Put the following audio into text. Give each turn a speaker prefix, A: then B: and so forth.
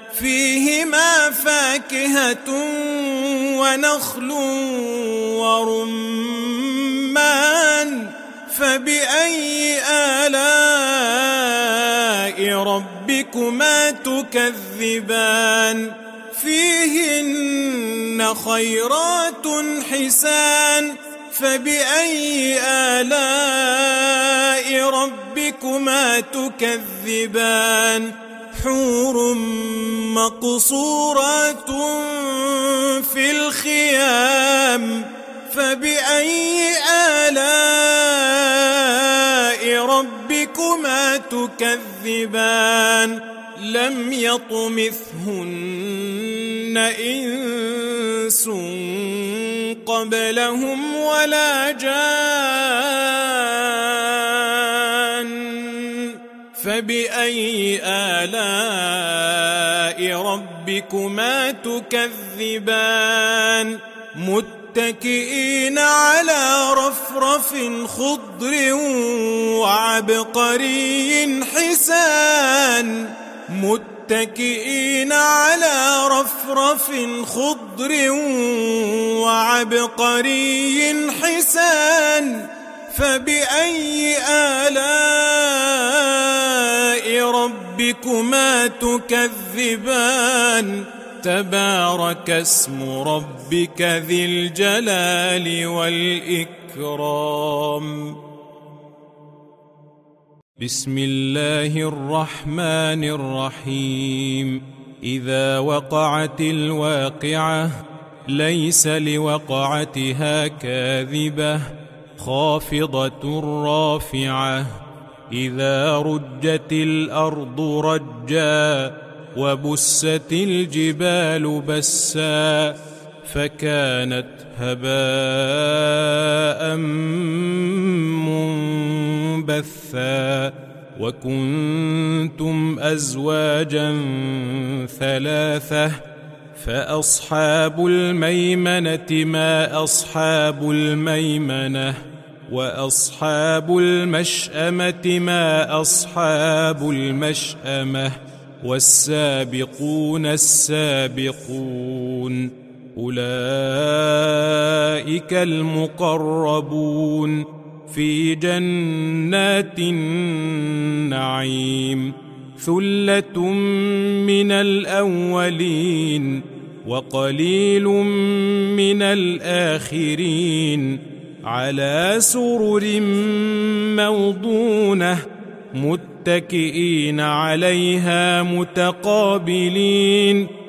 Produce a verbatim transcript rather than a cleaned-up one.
A: فيهما فاكهة ونخل ورمان فبأي آلاء ربكما تكذبان فيهن خيرات حسان فبأي آلاء ربكما تكذبان حور مقصورات في الخيام فبأي آلاء ربكما تكذبان لم يطمثهن إنس قبلهم ولا جان فبأي آلاء ربكما تكذبان متكئين على رفرف خضر وعبقري حسان متكئين على رفرف خضر وعبقري حسان فبأي آلاء ربكما تكذبان تبارك اسم ربك ذي الجلال والإكرام بسم الله الرحمن الرحيم إذا وقعت الواقعة ليس لوقعتها كاذبة خافضة رافعة إذا رجت الأرض رجا وبست الجبال بسا فكانت هباء منبثا وكنتم أزواجا ثلاثة فأصحاب الميمنة ما أصحاب الميمنة وأصحاب المشأمة ما أصحاب المشأمة والسابقون السابقون أولئك المقربون في جنات النعيم ثلة من الأولين وقليل من الآخرين على سرر موضونة متكئين عليها متقابلين